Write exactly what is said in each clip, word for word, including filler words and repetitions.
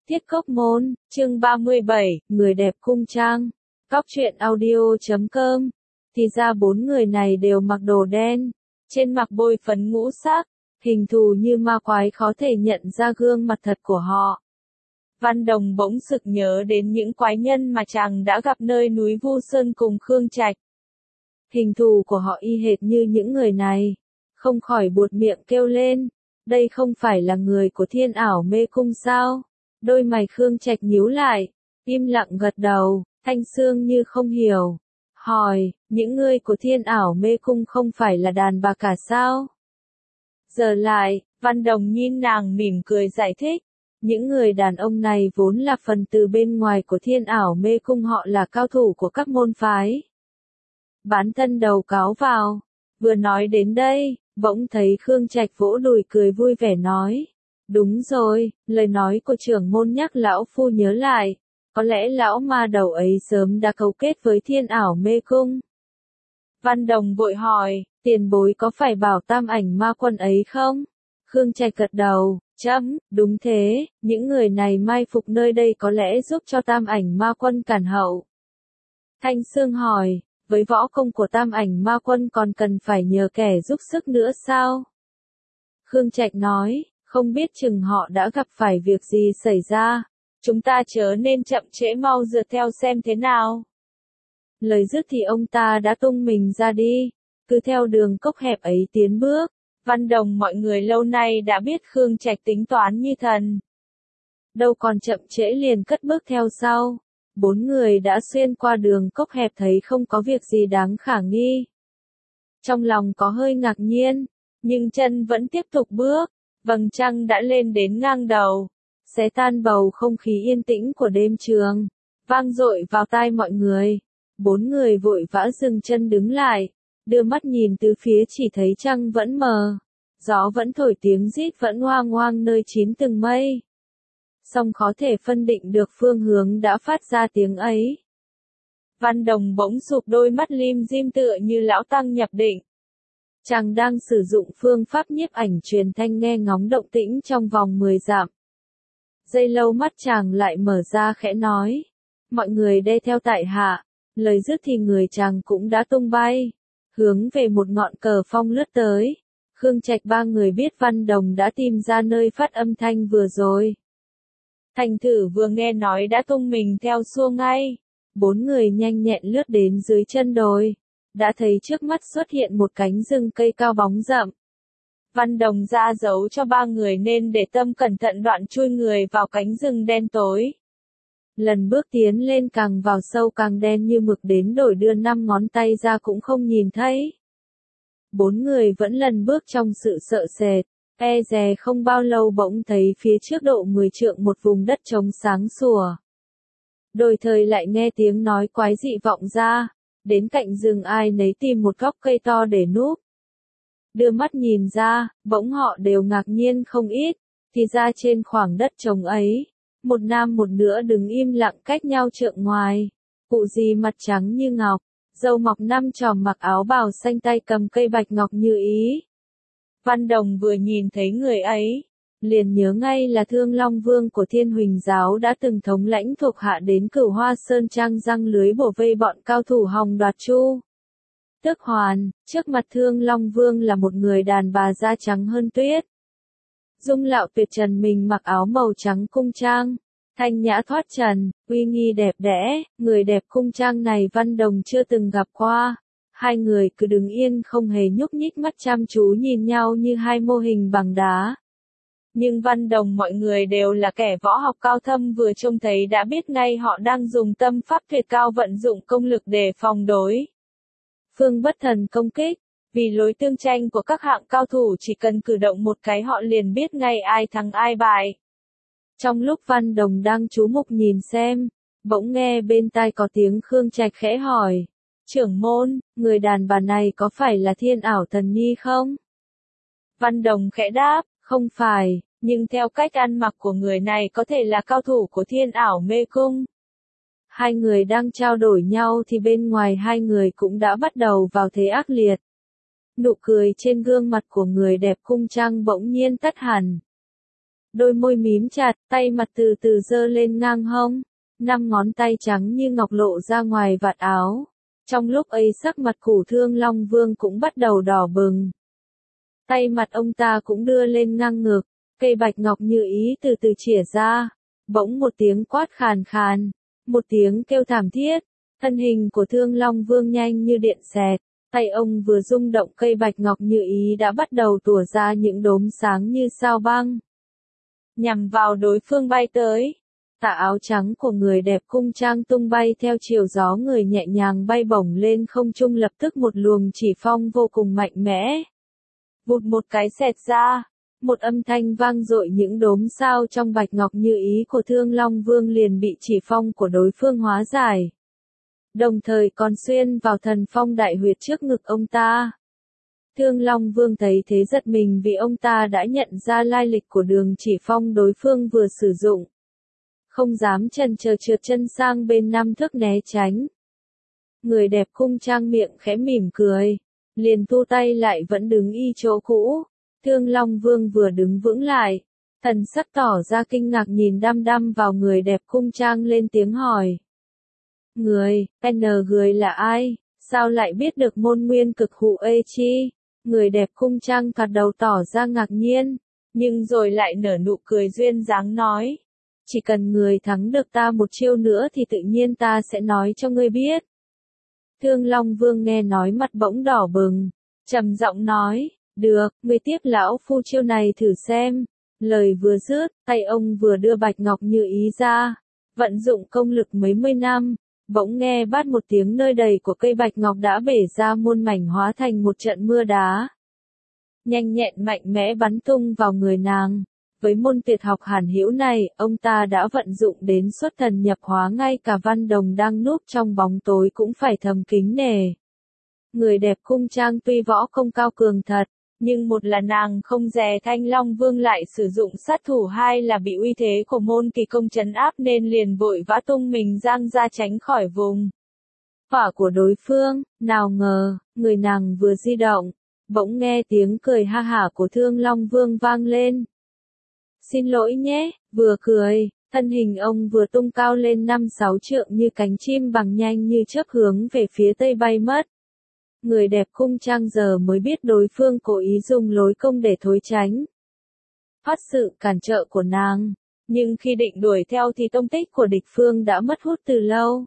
Tiết Cốc Môn, chương ba mươi bảy, người đẹp cung trang. Cóc truyện audio chấm com. Thì ra bốn người này đều mặc đồ đen, trên mặt bôi phấn ngũ sắc, hình thù như ma quái khó thể nhận ra gương mặt thật của họ. Văn Đồng bỗng sực nhớ đến những quái nhân mà chàng đã gặp nơi núi Vu Sơn cùng Khương Trạch. Hình thù của họ y hệt như những người này, không khỏi buột miệng kêu lên, đây không phải là người của Thiên Ảo Mê Cung sao? Đôi mày Khương Trạch nhíu lại, im lặng gật đầu, Thanh Sương như không hiểu, hỏi, những người của Thiên Ảo Mê Cung không phải là đàn bà cả sao? Giờ lại, Văn Đồng nhìn nàng mỉm cười giải thích, những người đàn ông này vốn là phần từ bên ngoài của Thiên Ảo Mê Cung, họ là cao thủ của các môn phái. Bán thân đầu cáo vào, vừa nói đến đây, bỗng thấy Khương Trạch vỗ đùi cười vui vẻ nói. Đúng rồi, lời nói của trưởng môn nhắc lão phu nhớ lại, có lẽ lão ma đầu ấy sớm đã cấu kết với Thiên Ảo Mê Cung. Văn Đồng vội hỏi, tiền bối có phải bảo Tam Ảnh Ma Quân ấy không? Khương Trạch gật đầu, chấm, đúng thế, những người này mai phục nơi đây có lẽ giúp cho Tam Ảnh Ma Quân cản hậu. Thanh Sương hỏi, với võ công của Tam Ảnh Ma Quân còn cần phải nhờ kẻ giúp sức nữa sao? Khương Trạch nói, không biết chừng họ đã gặp phải việc gì xảy ra, chúng ta chớ nên chậm trễ, mau dựa theo xem thế nào. Lời dứt thì ông ta đã tung mình ra đi, cứ theo đường cốc hẹp ấy tiến bước. Văn Đồng mọi người lâu nay đã biết Khương Trạch tính toán như thần. Đâu còn chậm trễ liền cất bước theo sau. Bốn người đã xuyên qua đường cốc hẹp thấy không có việc gì đáng khả nghi. Trong lòng có hơi ngạc nhiên, nhưng chân vẫn tiếp tục bước. Vầng trăng đã lên đến ngang đầu, xé tan bầu không khí yên tĩnh của đêm trường, vang dội vào tai mọi người. Bốn người vội vã dừng chân đứng lại, đưa mắt nhìn từ phía chỉ thấy trăng vẫn mờ, gió vẫn thổi tiếng rít vẫn oang oang nơi chín tầng mây. Song khó thể phân định được phương hướng đã phát ra tiếng ấy. Văn Đồng bỗng sụp đôi mắt lim dim tựa như lão tăng nhập định. Chàng đang sử dụng phương pháp nhiếp ảnh truyền thanh nghe ngóng động tĩnh trong vòng mười dặm. Giây lâu mắt chàng lại mở ra khẽ nói. Mọi người đê theo tại hạ. Lời dứt thì người chàng cũng đã tung bay, hướng về một ngọn cờ phong lướt tới. Khương Trạch ba người biết Văn Đồng đã tìm ra nơi phát âm thanh vừa rồi. Thành Thử vừa nghe nói đã tung mình theo xua ngay. Bốn người nhanh nhẹn lướt đến dưới chân đồi. Đã thấy trước mắt xuất hiện một cánh rừng cây cao bóng rậm. Văn Đồng ra dấu cho ba người nên để tâm cẩn thận đoạn chui người vào cánh rừng đen tối. Lần bước tiến lên càng vào sâu càng đen như mực đến đổi đưa năm ngón tay ra cũng không nhìn thấy. Bốn người vẫn lần bước trong sự sợ sệt, e dè không bao lâu bỗng thấy phía trước độ mười trượng một vùng đất trống sáng sủa. Đôi thời lại nghe tiếng nói quái dị vọng ra. Đến cạnh rừng ai nấy tìm một góc cây to để núp. Đưa mắt nhìn ra, bỗng họ đều ngạc nhiên không ít, thì ra trên khoảng đất trống ấy, một nam một nữ đứng im lặng cách nhau trượng ngoài. Cụ gì mặt trắng như ngọc, râu mọc năm chòm mặc áo bào xanh tay cầm cây bạch ngọc như ý. Văn Đồng vừa nhìn thấy người ấy, liền nhớ ngay là Thương Long Vương của Thiên Huỳnh Giáo đã từng thống lãnh thuộc hạ đến Cửu Hoa Sơn Trang răng lưới bổ vây bọn cao thủ Hồng Đoạt Chu. Tước Hoàn, trước mặt Thương Long Vương là một người đàn bà da trắng hơn tuyết. Dung lạo tuyệt trần, mình mặc áo màu trắng cung trang, thanh nhã thoát trần, uy nghi đẹp đẽ. Người đẹp cung trang này Văn Đồng chưa từng gặp qua. Hai người cứ đứng yên không hề nhúc nhích, mắt chăm chú nhìn nhau như hai mô hình bằng đá. Nhưng Văn Đồng mọi người đều là kẻ võ học cao thâm, vừa trông thấy đã biết ngay họ đang dùng tâm pháp tuyệt cao vận dụng công lực để phòng đối phương bất thần công kích. Vì lối tương tranh của các hạng cao thủ chỉ cần cử động một cái họ liền biết ngay ai thắng ai bại. Trong lúc Văn Đồng đang chú mục nhìn xem, bỗng nghe bên tai có tiếng Khương Trạch khẽ hỏi. Trưởng môn, người đàn bà này có phải là Thiên Ảo Thần Nhi không? Văn Đồng khẽ đáp, không phải, nhưng theo cách ăn mặc của người này có thể là cao thủ của Thiên Ảo Mê Cung. Hai người đang trao đổi nhau thì bên ngoài hai người cũng đã bắt đầu vào thế ác liệt. Nụ cười trên gương mặt của người đẹp cung trang bỗng nhiên tắt hẳn. đôi môi mím chặt, tay mặt từ từ giơ lên ngang hông, năm ngón tay trắng như ngọc lộ ra ngoài vạt áo. Trong lúc ấy sắc mặt của Thương Long Vương cũng bắt đầu đỏ bừng. Tay mặt ông ta cũng đưa lên ngang ngực, cây bạch ngọc như ý từ từ chìa ra. Bỗng một tiếng quát khàn khàn, một tiếng kêu thảm thiết, thân hình của Thương Long Vương nhanh như điện xẹt, tay ông vừa rung động cây bạch ngọc như ý đã bắt đầu tủa ra những đốm sáng như sao băng. Nhằm vào đối phương bay tới. Tà áo trắng của người đẹp cung trang tung bay theo chiều gió, người nhẹ nhàng bay bổng lên không trung, lập tức một luồng chỉ phong vô cùng mạnh mẽ. Vụt một cái xẹt ra, một âm thanh vang dội, những đốm sao trong bạch ngọc như ý của Thương Long Vương liền bị chỉ phong của đối phương hóa giải. Đồng thời còn xuyên vào thần phong đại huyệt trước ngực ông ta. Thương Long Vương thấy thế giật mình vì ông ta đã nhận ra lai lịch của đường chỉ phong đối phương vừa sử dụng. Không dám chần chờ trượt chân sang bên năm thước né tránh. Người đẹp cung trang miệng khẽ mỉm cười, liền thu tay lại vẫn đứng y chỗ cũ. Thương Long Vương vừa đứng vững lại, thần sắc tỏ ra kinh ngạc nhìn đăm đăm vào người đẹp cung trang, lên tiếng hỏi. Người, N người là ai, sao lại biết được môn nguyên cực hụ ê chi? Người đẹp cung trang thoạt đầu tỏ ra ngạc nhiên, nhưng rồi lại nở nụ cười duyên dáng nói. Chỉ cần người thắng được ta một chiêu nữa thì tự nhiên ta sẽ nói cho ngươi biết. Thương Long Vương nghe nói mặt bỗng đỏ bừng, trầm giọng nói, được, ngươi tiếp lão phu chiêu này thử xem. Lời vừa dứt, tay ông vừa đưa bạch ngọc như ý ra, vận dụng công lực mấy mươi năm, bỗng nghe bát một tiếng, nơi đầy của cây bạch ngọc đã bể ra muôn mảnh, hóa thành một trận mưa đá. Nhanh nhẹn mạnh mẽ bắn tung vào người nàng. Với môn tuyệt học hàn hữu này, ông ta đã vận dụng đến xuất thần nhập hóa, ngay cả Văn Đồng đang núp trong bóng tối cũng phải thầm kính nể. Người đẹp cung trang tuy võ công cao cường thật, nhưng một là nàng không dè Thanh Long Vương lại sử dụng sát thủ, hai là bị uy thế của môn kỳ công trấn áp nên liền vội vã tung mình giang ra tránh khỏi vùng hỏa của đối phương. Nào ngờ, người nàng vừa di động, bỗng nghe tiếng cười ha hả của Thương Long Vương vang lên. Xin lỗi nhé, vừa cười, thân hình ông vừa tung cao lên năm sáu trượng như cánh chim bằng nhanh như chớp hướng về phía tây bay mất. Người đẹp cung trang giờ mới biết đối phương cố ý dùng lối công để thối tránh thoát sự cản trở của nàng, nhưng khi định đuổi theo thì tông tích của địch phương đã mất hút từ lâu.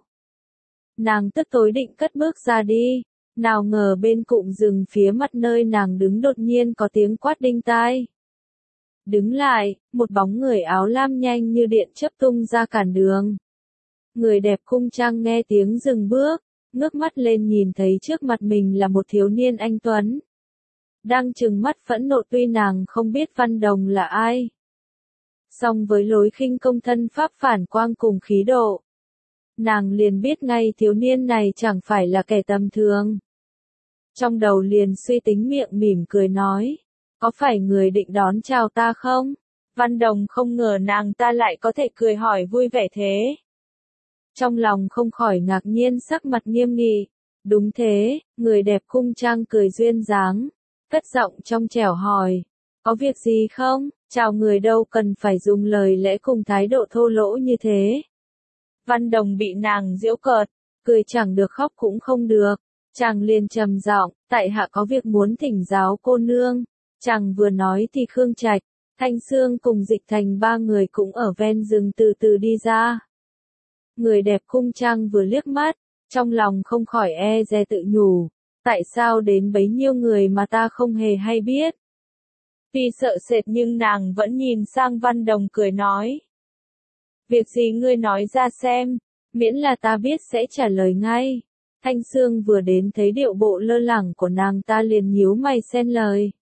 Nàng tức tối định cất bước ra đi, nào ngờ bên cụm rừng phía mặt nơi nàng đứng đột nhiên có tiếng quát đinh tai. Đứng lại, một bóng người áo lam nhanh như điện chớp tung ra cản đường. Người đẹp cung trang nghe tiếng dừng bước, ngước mắt lên nhìn thấy trước mặt mình là một thiếu niên anh tuấn. Đang trừng mắt phẫn nộ, tuy nàng không biết Văn Đồng là ai. Song với lối khinh công thân pháp phản quang cùng khí độ, nàng liền biết ngay thiếu niên này chẳng phải là kẻ tầm thường. Trong đầu liền suy tính, miệng mỉm cười nói. Có phải người định đón chào ta không? Văn Đồng không ngờ nàng ta lại có thể cười hỏi vui vẻ thế. Trong lòng không khỏi ngạc nhiên, sắc mặt nghiêm nghị. Đúng thế, người đẹp cung trang cười duyên dáng, cất giọng trong trẻo hỏi. Có việc gì không? Chào người đâu cần phải dùng lời lẽ cùng thái độ thô lỗ như thế. Văn Đồng bị nàng giễu cợt, cười chẳng được khóc cũng không được. Chàng liền trầm giọng, tại hạ có việc muốn thỉnh giáo cô nương. Chàng vừa nói thì Khương Trạch, Thanh Sương cùng Dịch Thành ba người cũng ở ven rừng từ từ đi ra. Người đẹp cung trang vừa liếc mắt, trong lòng không khỏi e dè tự nhủ, tại sao đến bấy nhiêu người mà ta không hề hay biết. Tuy sợ sệt nhưng nàng vẫn nhìn sang Văn Đồng cười nói. Việc gì ngươi nói ra xem, miễn là ta biết sẽ trả lời ngay. Thanh Sương vừa đến thấy điệu bộ lơ lửng của nàng ta liền nhíu mày xen lời.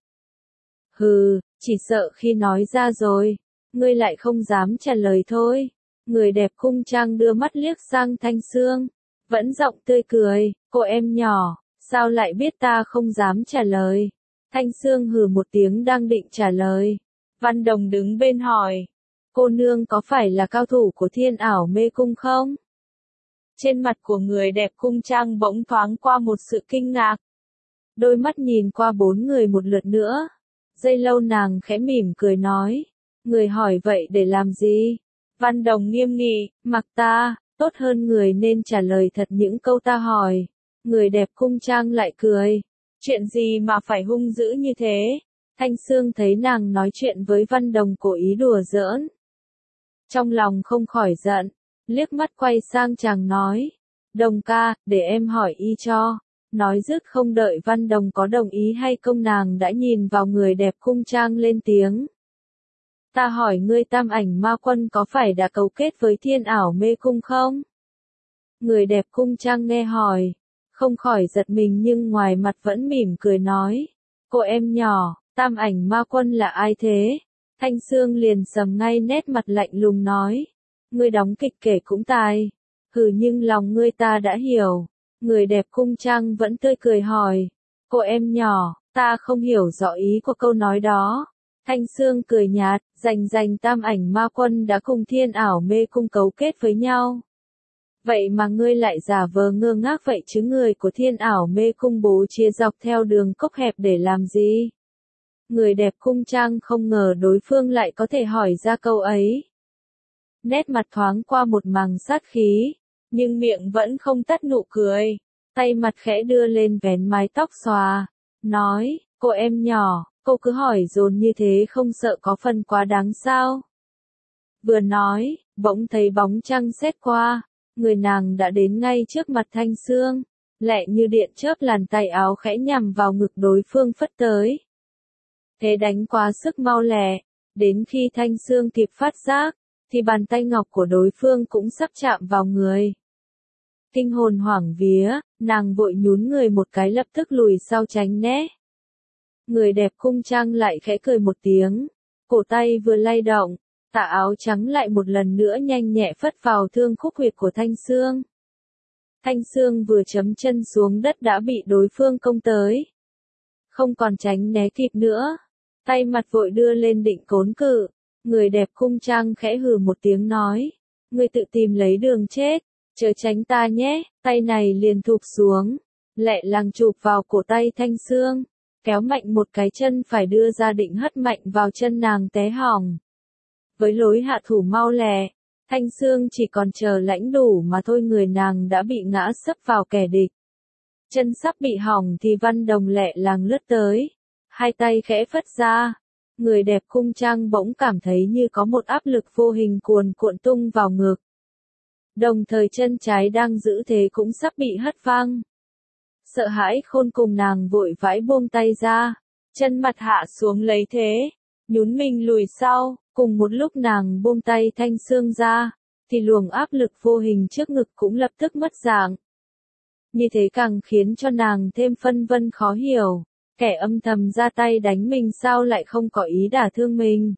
Hừ, chỉ sợ khi nói ra rồi, ngươi lại không dám trả lời thôi. Người đẹp cung trang đưa mắt liếc sang Thanh Sương, vẫn giọng tươi cười, cô em nhỏ, sao lại biết ta không dám trả lời. Thanh Sương hừ một tiếng đang định trả lời. Văn Đồng đứng bên hỏi, cô nương có phải là cao thủ của Thiên Ảo Mê Cung không? Trên mặt của người đẹp cung trang bỗng thoáng qua một sự kinh ngạc. Đôi mắt nhìn qua bốn người một lượt nữa. Giây lâu nàng khẽ mỉm cười nói, Người hỏi vậy để làm gì? Văn Đồng nghiêm nghị, mặc ta, tốt hơn người nên trả lời thật những câu ta hỏi. Người đẹp cung trang lại cười. Chuyện gì mà phải hung dữ như thế? Thanh Sương thấy nàng nói chuyện với Văn Đồng cố ý đùa giỡn. Trong lòng không khỏi giận, liếc mắt quay sang chàng nói. Đồng ca, để em hỏi y cho. Nói dứt không đợi Văn Đồng có đồng ý hay không nàng đã nhìn vào người đẹp cung trang lên tiếng. Ta hỏi ngươi Tam Ảnh Ma Quân có phải đã cấu kết với Thiên Ảo Mê Cung không? Người đẹp cung trang nghe hỏi, không khỏi giật mình nhưng ngoài mặt vẫn mỉm cười nói. Cô em nhỏ, Tam Ảnh Ma Quân là ai thế? Thanh Sương liền sầm ngay nét mặt lạnh lùng nói. Ngươi đóng kịch kể cũng tài. Hừ nhưng lòng ngươi ta đã hiểu. Người đẹp cung trang vẫn tươi cười hỏi. Cô em nhỏ, ta không hiểu rõ ý của câu nói đó. Thanh Sương cười nhạt, rành rành Tam Ảnh Ma Quân đã cùng Thiên Ảo Mê Cung cấu kết với nhau. Vậy mà ngươi lại giả vờ ngơ ngác vậy chứ người của Thiên Ảo Mê Cung bố chia dọc theo đường cốc hẹp để làm gì? Người đẹp cung trang không ngờ đối phương lại có thể hỏi ra câu ấy. Nét mặt thoáng qua một màng sát khí, nhưng miệng vẫn không tắt nụ cười, tay mặt khẽ đưa lên vén mái tóc xòa, nói, cô em nhỏ, cô cứ hỏi dồn như thế không sợ có phần quá đáng sao? Vừa nói, bỗng thấy bóng trăng xét qua, người nàng đã đến ngay trước mặt Thanh Sương, lẹ như điện chớp làn tay áo khẽ nhằm vào ngực đối phương phất tới. Thế đánh quá sức mau lẹ, đến khi Thanh Sương kịp phát giác, thì bàn tay ngọc của đối phương cũng sắp chạm vào người. Kinh hồn hoảng vía, nàng vội nhún người một cái lập tức lùi sau tránh né. Người đẹp cung trang lại khẽ cười một tiếng, cổ tay vừa lay động, tà áo trắng lại một lần nữa nhanh nhẹ phất vào thương khúc huyệt của Thanh Sương. Thanh Sương vừa chấm chân xuống đất đã bị đối phương công tới. Không còn tránh né kịp nữa, tay mặt vội đưa lên định cốn cự, người đẹp cung trang khẽ hừ một tiếng nói, ngươi tự tìm lấy đường chết, chớ tránh ta nhé, tay này liền thụp xuống, lẹ làng chụp vào cổ tay Thanh Sương, kéo mạnh một cái chân phải đưa ra định hất mạnh vào chân nàng té hỏng. Với lối hạ thủ mau lẹ, Thanh Sương chỉ còn chờ lãnh đủ mà thôi người nàng đã bị ngã sấp vào kẻ địch. Chân sắp bị hỏng thì Văn Đồng lẹ làng lướt tới, hai tay khẽ phất ra, người đẹp cung trang bỗng cảm thấy như có một áp lực vô hình cuồn cuộn tung vào ngực. Đồng thời chân trái đang giữ thế cũng sắp bị hất văng. Sợ hãi khôn cùng nàng vội vãi buông tay ra, chân mặt hạ xuống lấy thế, nhún mình lùi sau, cùng một lúc nàng buông tay Thanh Sương ra, thì luồng áp lực vô hình trước ngực cũng lập tức mất dạng. Như thế càng khiến cho nàng thêm phân vân khó hiểu, kẻ âm thầm ra tay đánh mình sao lại không có ý đả thương mình.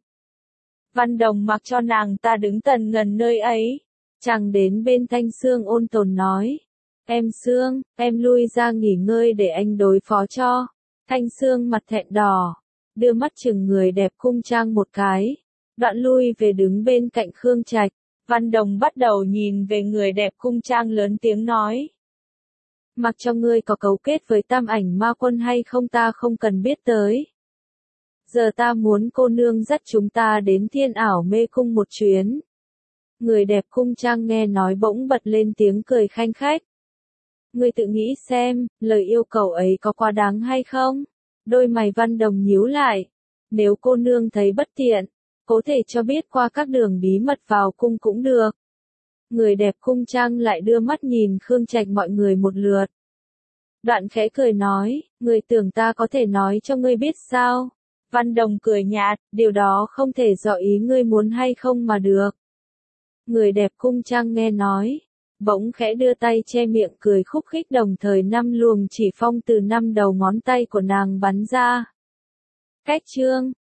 Văn Đồng mặc cho nàng ta đứng tần ngần nơi ấy, chàng đến bên Thanh Sương ôn tồn nói, em Sương, em lui ra nghỉ ngơi để anh đối phó cho. Thanh Sương mặt thẹn đỏ, đưa mắt chừng người đẹp cung trang một cái, đoạn lui về đứng bên cạnh Khương Trạch. Văn Đồng bắt đầu nhìn về người đẹp cung trang lớn tiếng nói. Mặc cho ngươi có cấu kết với Tam Ảnh Ma Quân hay không ta không cần biết tới. Giờ ta muốn cô nương dắt chúng ta đến Thiên Ảo Mê Cung một chuyến. Người đẹp cung trang nghe nói bỗng bật lên tiếng cười khanh khách. Ngươi tự nghĩ xem, lời yêu cầu ấy có quá đáng hay không? Đôi mày Văn Đồng nhíu lại. Nếu cô nương thấy bất tiện, có thể cho biết qua các đường bí mật vào cung cũng được. Người đẹp cung trang lại đưa mắt nhìn Khương Trạch mọi người một lượt. Đoạn khẽ cười nói, người tưởng ta có thể nói cho ngươi biết sao? Văn Đồng cười nhạt, điều đó không thể do ý ngươi muốn hay không mà được. Người đẹp cung trang nghe nói, bỗng khẽ đưa tay che miệng cười khúc khích đồng thời năm luồng chỉ phong từ năm đầu ngón tay của nàng bắn ra. Cách chương